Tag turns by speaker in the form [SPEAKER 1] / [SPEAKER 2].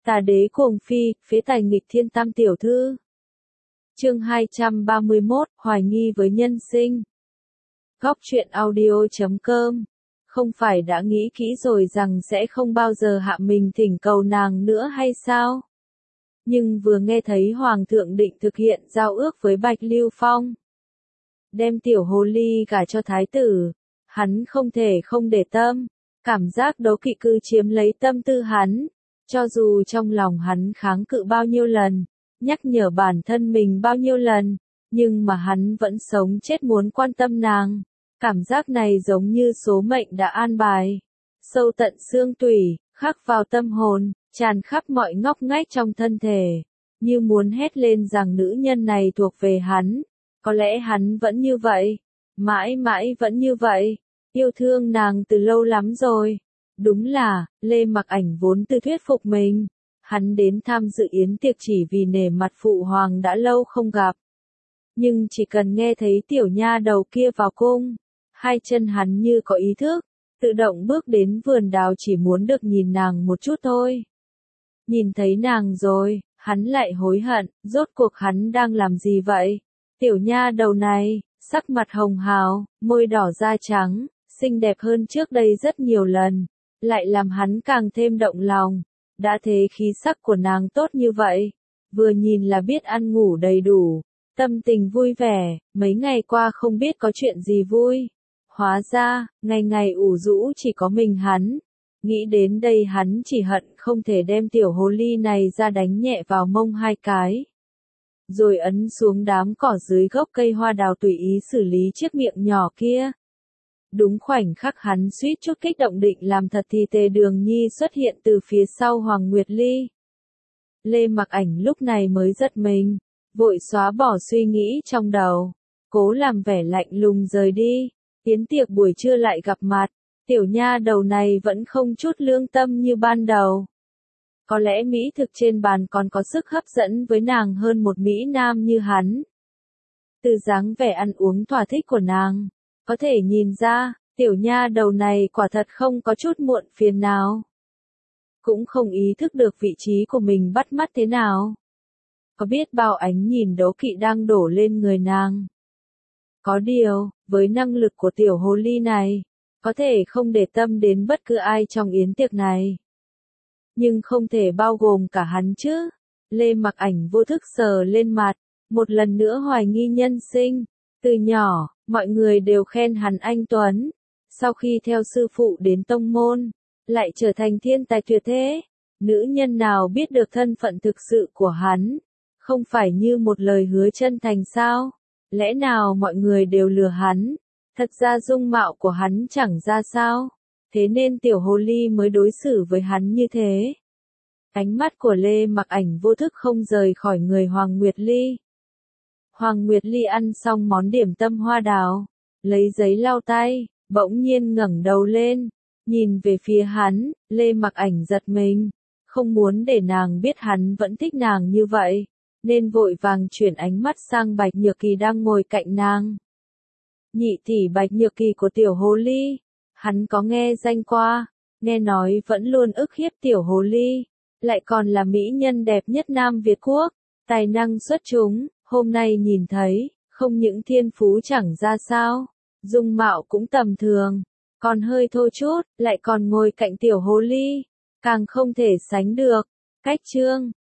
[SPEAKER 1] Tà đế cuồng phi, phế tài nghịch thiên tam tiểu thư. Chương 231, hoài nghi với nhân sinh. Góc truyện audio.com. Không phải đã nghĩ kỹ rồi rằng sẽ không bao giờ hạ mình thỉnh cầu nàng nữa hay sao? Nhưng vừa nghe thấy Hoàng thượng định thực hiện giao ước với Bạch Lưu Phong, đem tiểu hồ ly gả cho thái tử, hắn không thể không để tâm, cảm giác đố kỵ cứ chiếm lấy tâm tư hắn. Cho dù trong lòng hắn kháng cự bao nhiêu lần, nhắc nhở bản thân mình bao nhiêu lần, nhưng mà hắn vẫn sống chết muốn quan tâm nàng. Cảm giác này giống như số mệnh đã an bài, sâu tận xương tủy, khắc vào tâm hồn, tràn khắp mọi ngóc ngách trong thân thể, như muốn hét lên rằng nữ nhân này thuộc về hắn. Có lẽ hắn vẫn như vậy, mãi mãi vẫn như vậy, yêu thương nàng từ lâu lắm rồi. Đúng là, Lê Mặc Ảnh vốn tự thuyết phục mình. Hắn đến tham dự yến tiệc chỉ vì nể mặt phụ hoàng đã lâu không gặp. Nhưng chỉ cần nghe thấy tiểu nha đầu kia vào cung, hai chân hắn như có ý thức, tự động bước đến vườn đào chỉ muốn được nhìn nàng một chút thôi. Nhìn thấy nàng rồi, hắn lại hối hận, rốt cuộc hắn đang làm gì vậy? Tiểu nha đầu này, sắc mặt hồng hào, môi đỏ da trắng, xinh đẹp hơn trước đây rất nhiều lần, lại làm hắn càng thêm động lòng. Đã thế khí sắc của nàng tốt như vậy, vừa nhìn là biết ăn ngủ đầy đủ, tâm tình vui vẻ, mấy ngày qua không biết có chuyện gì vui. Hóa ra, ngày ngày ủ rũ chỉ có mình hắn. Nghĩ đến đây hắn chỉ hận không thể đem tiểu hồ ly này ra đánh nhẹ vào mông hai cái. Rồi ấn xuống đám cỏ dưới gốc cây hoa đào tùy ý xử lý chiếc miệng nhỏ kia. Đúng khoảnh khắc hắn suýt chút kích động định làm thật thì Tề Đường Nhi xuất hiện từ phía sau Hoàng Nguyệt Ly. Lê Mặc Ảnh lúc này mới giật mình, vội xóa bỏ suy nghĩ trong đầu, cố làm vẻ lạnh lùng rời đi. Yến tiệc buổi trưa lại gặp mặt, tiểu nha đầu này vẫn không chút lương tâm như ban đầu. Có lẽ mỹ thực trên bàn còn có sức hấp dẫn với nàng hơn một mỹ nam như hắn. Từ dáng vẻ ăn uống thỏa thích của nàng, có thể nhìn ra, tiểu nha đầu này quả thật không có chút muộn phiền nào. Cũng không ý thức được vị trí của mình bắt mắt thế nào. Có biết bao ánh nhìn đố kỵ đang đổ lên người nàng. Có điều, với năng lực của tiểu hồ ly này, có thể không để tâm đến bất cứ ai trong yến tiệc này. Nhưng không thể bao gồm cả hắn chứ. Lê Mặc Ảnh vô thức sờ lên mặt, một lần nữa hoài nghi nhân sinh. Từ nhỏ, mọi người đều khen hắn anh tuấn. Sau khi theo sư phụ đến tông môn, lại trở thành thiên tài tuyệt thế. Nữ nhân nào biết được thân phận thực sự của hắn? Không phải như một lời hứa chân thành sao? Lẽ nào mọi người đều lừa hắn? Thật ra dung mạo của hắn chẳng ra sao. Thế nên tiểu hồ ly mới đối xử với hắn như thế. Ánh mắt của Lê Mặc Ảnh vô thức không rời khỏi người Hoàng Nguyệt Ly. Hoàng Nguyệt Ly ăn xong món điểm tâm hoa đào, lấy giấy lau tay, bỗng nhiên ngẩng đầu lên, nhìn về phía hắn. Lê Mặc Ảnh giật mình, không muốn để nàng biết hắn vẫn thích nàng như vậy, nên vội vàng chuyển ánh mắt sang Bạch Nhược Kỳ đang ngồi cạnh nàng. Nhị tỷ Bạch Nhược Kỳ của tiểu hồ ly, hắn có nghe danh qua, nghe nói vẫn luôn ức hiếp tiểu hồ ly, lại còn là mỹ nhân đẹp nhất Nam Việt Quốc, tài năng xuất chúng, hôm nay nhìn thấy, không những thiên phú chẳng ra sao, dung mạo cũng tầm thường, còn hơi thô chút, lại còn ngồi cạnh tiểu hồ ly, càng không thể sánh được. Cách chương